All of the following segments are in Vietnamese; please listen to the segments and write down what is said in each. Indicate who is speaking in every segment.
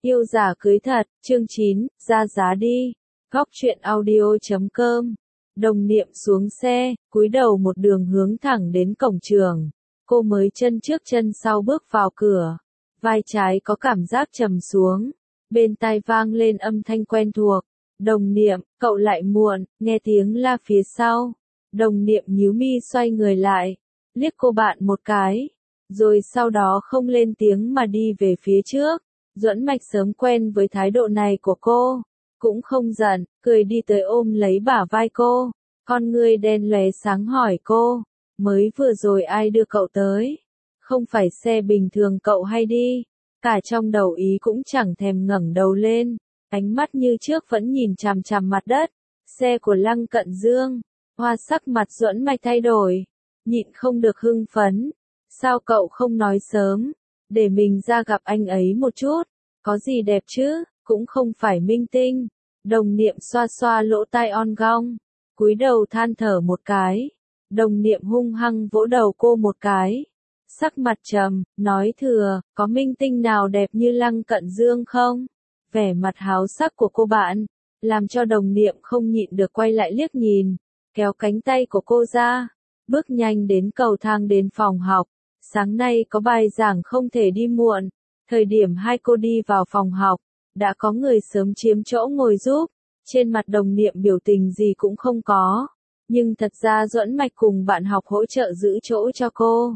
Speaker 1: Yêu giả cưới thật, chương 9, ra giá đi. Góc truyện audio.com. Đồng Niệm xuống xe, cúi đầu một đường hướng thẳng đến cổng trường. Cô mới chân trước chân sau bước vào cửa. Vai trái có cảm giác trầm xuống. Bên tai vang lên âm thanh quen thuộc. Đồng Niệm, cậu lại muộn, nghe tiếng la phía sau. Đồng Niệm nhíu mi xoay người lại. Liếc cô bạn một cái. Rồi sau đó không lên tiếng mà đi về phía trước. Duẫn Mạch sớm quen với thái độ này của cô, cũng không giận, cười đi tới ôm lấy bả vai cô, con ngươi đen lóe sáng hỏi cô, mới vừa rồi ai đưa cậu tới? Không phải xe bình thường cậu hay đi? Cả trong đầu ý cũng chẳng thèm ngẩng đầu lên, ánh mắt như trước vẫn nhìn chằm chằm mặt đất, xe của Lăng Cận Dương. Hoa sắc mặt Duẫn Mạch thay đổi, nhịn không được hưng phấn, sao cậu không nói sớm? Để mình ra gặp anh ấy một chút, có gì đẹp chứ, cũng không phải minh tinh. Đồng Niệm xoa xoa lỗ tai on gong, cúi đầu than thở một cái. Đồng Niệm hung hăng vỗ đầu cô một cái. Sắc mặt trầm, nói thừa, có minh tinh nào đẹp như Lăng Cận Dương không? Vẻ mặt háo sắc của cô bạn, làm cho Đồng Niệm không nhịn được quay lại liếc nhìn, kéo cánh tay của cô ra, bước nhanh đến cầu thang đến phòng học. Sáng nay có bài giảng không thể đi muộn, thời điểm hai cô đi vào phòng học, đã có người sớm chiếm chỗ ngồi giúp, trên mặt Đồng Niệm biểu tình gì cũng không có, nhưng thật ra Duẫn Mạch cùng bạn học hỗ trợ giữ chỗ cho cô.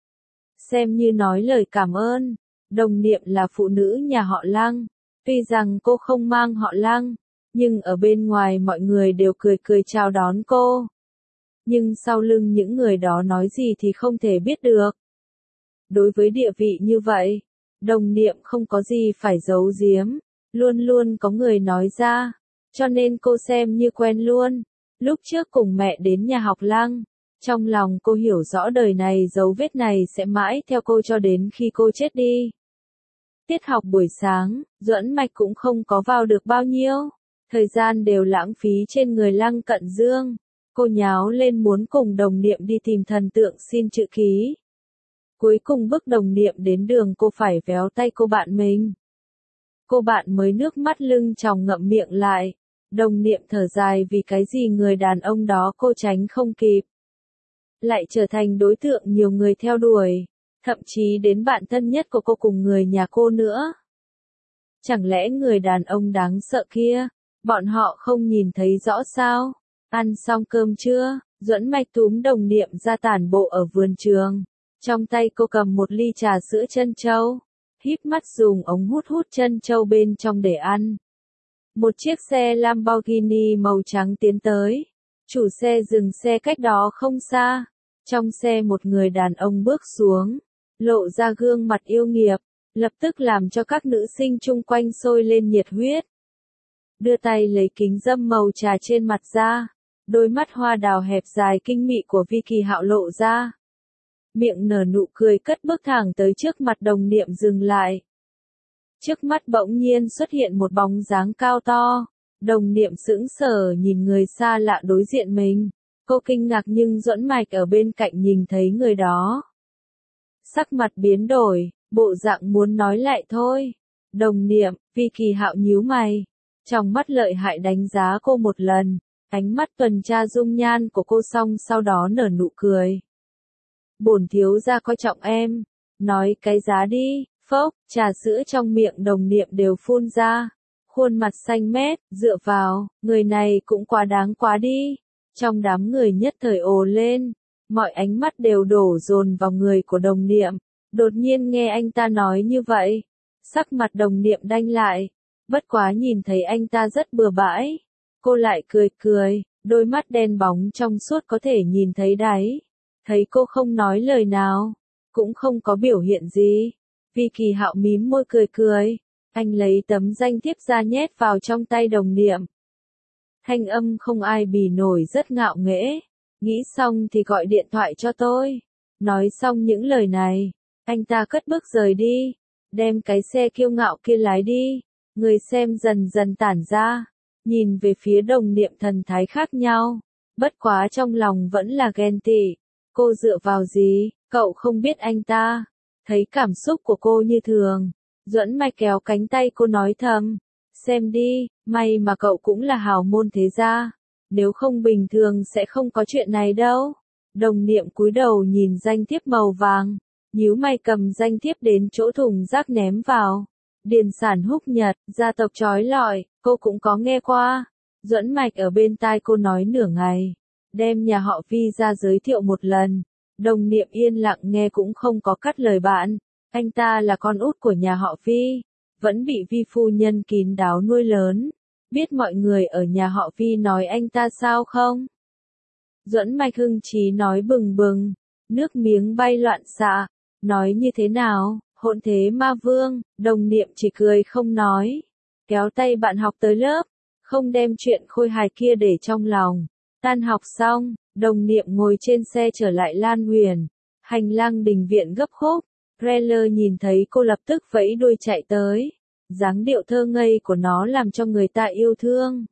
Speaker 1: Xem như nói lời cảm ơn, Đồng Niệm là phụ nữ nhà họ Lăng, tuy rằng cô không mang họ Lăng, nhưng ở bên ngoài mọi người đều cười cười chào đón cô. Nhưng sau lưng những người đó nói gì thì không thể biết được. Đối với địa vị như vậy, Đồng Niệm không có gì phải giấu giếm, luôn luôn có người nói ra, cho nên cô xem như quen luôn. Lúc trước cùng mẹ đến nhà học Lăng, trong lòng cô hiểu rõ đời này dấu vết này sẽ mãi theo cô cho đến khi cô chết đi. Tiết học buổi sáng, Duẫn Mạch cũng không có vào được bao nhiêu, thời gian đều lãng phí trên người Lăng Cận Dương. Cô nháo lên muốn cùng Đồng Niệm đi tìm thần tượng xin chữ ký. Cuối cùng bước Đồng Niệm đến đường cô phải véo tay cô bạn mình. Cô bạn mới nước mắt lưng tròng ngậm miệng lại. Đồng Niệm thở dài vì cái gì người đàn ông đó cô tránh không kịp. Lại trở thành đối tượng nhiều người theo đuổi, thậm chí đến bạn thân nhất của cô cùng người nhà cô nữa. Chẳng lẽ người đàn ông đáng sợ kia, bọn họ không nhìn thấy rõ sao? Ăn xong cơm chưa? Duẫn Mạch túm Đồng Niệm ra tản bộ ở vườn trường. Trong tay cô cầm một ly trà sữa trân châu, híp mắt dùng ống hút hút trân châu bên trong để ăn. Một chiếc xe Lamborghini màu trắng tiến tới. Chủ xe dừng xe cách đó không xa. Trong xe một người đàn ông bước xuống, lộ ra gương mặt yêu nghiệt, lập tức làm cho các nữ sinh chung quanh sôi lên nhiệt huyết. Đưa tay lấy kính râm màu trà trên mặt ra, đôi mắt hoa đào hẹp dài kinh mị của Vi Kỳ Hạo lộ ra. Miệng nở nụ cười cất bước thẳng tới trước mặt Đồng Niệm dừng lại. Trước mắt bỗng nhiên xuất hiện một bóng dáng cao to. Đồng Niệm sững sờ nhìn người xa lạ đối diện mình. Cô kinh ngạc nhưng Duẫn Mạch ở bên cạnh nhìn thấy người đó. Sắc mặt biến đổi, bộ dạng muốn nói lại thôi. Đồng Niệm, Vi Kỳ Hạo nhíu mày. Trong mắt lợi hại đánh giá cô một lần. Ánh mắt tuần tra dung nhan của cô xong sau đó nở nụ cười. Bổn thiếu gia coi trọng em, nói cái giá đi. Phốc, trà sữa trong miệng Đồng Niệm đều phun ra, khuôn mặt xanh mét, dựa vào, người này cũng quá đáng quá đi. Trong đám người nhất thời ồ lên, mọi ánh mắt đều đổ dồn vào người của Đồng Niệm. Đột nhiên nghe anh ta nói như vậy, sắc mặt Đồng Niệm đanh lại, bất quá nhìn thấy anh ta rất bừa bãi, cô lại cười cười, đôi mắt đen bóng trong suốt có thể nhìn thấy đáy. Thấy cô không nói lời nào, cũng không có biểu hiện gì. Vi Kỳ Hạo mím môi cười cười, anh lấy tấm danh thiếp ra nhét vào trong tay Đồng Niệm. Thanh âm không ai bì nổi rất ngạo nghễ, nghĩ xong thì gọi điện thoại cho tôi. Nói xong những lời này, anh ta cất bước rời đi, đem cái xe kiêu ngạo kia lái đi. Người xem dần dần tản ra, nhìn về phía Đồng Niệm thần thái khác nhau, bất quá trong lòng vẫn là ghen tị. Cô dựa vào gì, cậu không biết anh ta? Thấy cảm xúc của cô như thường, Duẫn Mạch kéo cánh tay cô nói thầm, xem đi, may mà cậu cũng là hào môn thế gia, nếu không bình thường sẽ không có chuyện này đâu. Đồng Niệm cúi đầu nhìn danh thiếp màu vàng, nhíu mày cầm danh thiếp đến chỗ thùng rác ném vào. Điền sản Húc Nhật, gia tộc trói lọi, cô cũng có nghe qua. Duẫn Mạch ở bên tai cô nói nửa ngày, đem nhà họ Vi ra giới thiệu một lần. Đồng Niệm yên lặng nghe cũng không có cắt lời bạn. Anh ta là con út của nhà họ Vi, vẫn bị Vi phu nhân kín đáo nuôi lớn. Biết mọi người ở nhà họ Vi nói anh ta sao không? Duẫn Mạch hưng trí nói bừng bừng, nước miếng bay loạn xạ. Nói như thế nào, hỗn thế ma vương? Đồng Niệm chỉ cười không nói, kéo tay bạn học tới lớp, không đem chuyện khôi hài kia để trong lòng. Tan học xong, Đồng Niệm ngồi trên xe trở lại Lan Huyền. Hành lang đình viện gấp khúc, Preller nhìn thấy cô lập tức vẫy đuôi chạy tới. Dáng điệu thơ ngây của nó làm cho người ta yêu thương.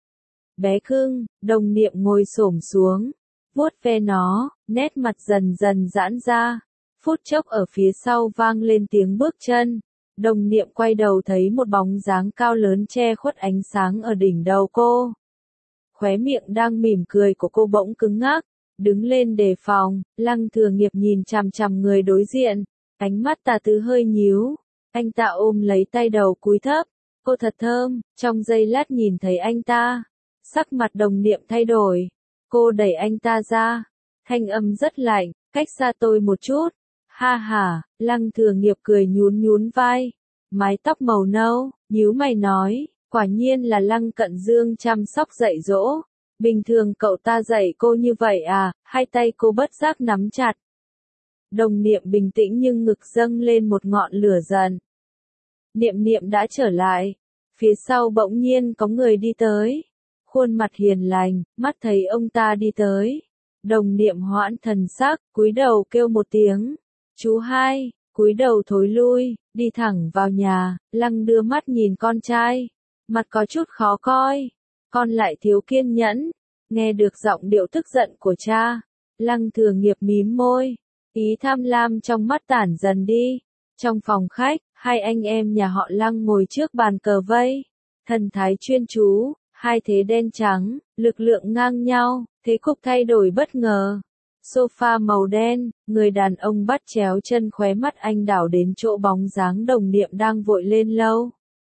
Speaker 1: Bé cưng, Đồng Niệm ngồi xổm xuống, vuốt ve nó, nét mặt dần dần giãn ra. Phút chốc ở phía sau vang lên tiếng bước chân. Đồng Niệm quay đầu thấy một bóng dáng cao lớn che khuất ánh sáng ở đỉnh đầu cô. Khóe miệng đang mỉm cười của cô bỗng cứng ngắc, đứng lên đề phòng. Lăng Thừa Nghiệp nhìn chằm chằm người đối diện, ánh mắt tà tứ hơi nhíu. Anh ta ôm lấy tay đầu cúi thấp, cô thật thơm. Trong giây lát nhìn thấy anh ta, sắc mặt Đồng Niệm thay đổi. Cô đẩy anh ta ra, thanh âm rất lạnh, cách xa tôi một chút. Ha ha, Lăng Thừa Nghiệp cười nhún nhún vai, mái tóc màu nâu, nhíu mày nói, quả nhiên là Lăng Cận Dương chăm sóc dạy dỗ. Bình thường cậu ta dạy cô như vậy à? Hai tay cô bất giác nắm chặt. Đồng Niệm bình tĩnh nhưng ngực dâng lên một ngọn lửa giận. Niệm Niệm đã trở lại. Phía sau bỗng nhiên có người đi tới. Khuôn mặt hiền lành, mắt thấy ông ta đi tới. Đồng Niệm hoãn thần sắc, cúi đầu kêu một tiếng. Chú hai, cúi đầu thối lui, đi thẳng vào nhà. Lăng đưa mắt nhìn con trai. Mặt có chút khó coi. Con lại thiếu kiên nhẫn. Nghe được giọng điệu tức giận của cha. Lăng Thừa Nghiệp mím môi. Ý tham lam trong mắt tản dần đi. Trong phòng khách, hai anh em nhà họ Lăng ngồi trước bàn cờ vây. Thần thái chuyên chú, hai thế đen trắng, lực lượng ngang nhau, thế cục thay đổi bất ngờ. Sofa màu đen, người đàn ông bắt chéo chân, khóe mắt anh đảo đến chỗ bóng dáng Đồng Niệm đang vội lên lâu.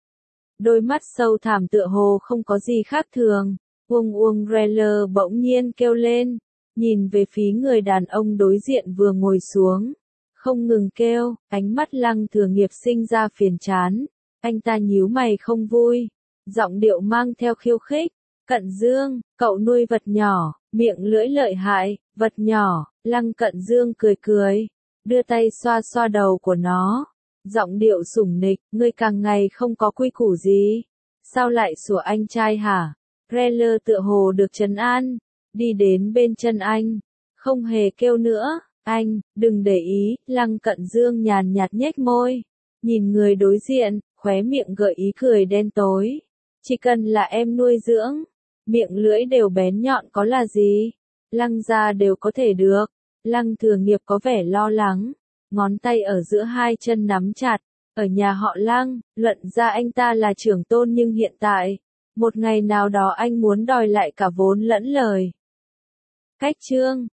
Speaker 1: Đôi mắt sâu thẳm tựa hồ không có gì khác thường. Uông Reller bỗng nhiên kêu lên, nhìn về phía người đàn ông đối diện vừa ngồi xuống. Không ngừng kêu, ánh mắt Lăng Thừa Nghiệp sinh ra phiền chán. Anh ta nhíu mày không vui, giọng điệu mang theo khiêu khích. Cận Dương, cậu nuôi vật nhỏ, miệng lưỡi lợi hại, vật nhỏ. Lăng Cận Dương cười cười, đưa tay xoa xoa đầu của nó. Giọng điệu sủng nịch, ngươi càng ngày không có quy củ gì. Sao lại sủa anh trai hả? Preller tựa hồ được trấn an, đi đến bên chân anh, không hề kêu nữa. Anh, đừng để ý. Lăng Cận Dương nhàn nhạt nhếch môi, nhìn người đối diện, khóe miệng gợi ý cười đen tối. Chỉ cần là em nuôi dưỡng, miệng lưỡi đều bén nhọn có là gì? Lăng gia đều có thể được. Lăng Thừa Nghiệp có vẻ lo lắng, ngón tay ở giữa hai chân nắm chặt. Ở nhà họ Lăng, luận ra anh ta là trưởng tôn nhưng hiện tại, một ngày nào đó anh muốn đòi lại cả vốn lẫn lời. Cách chương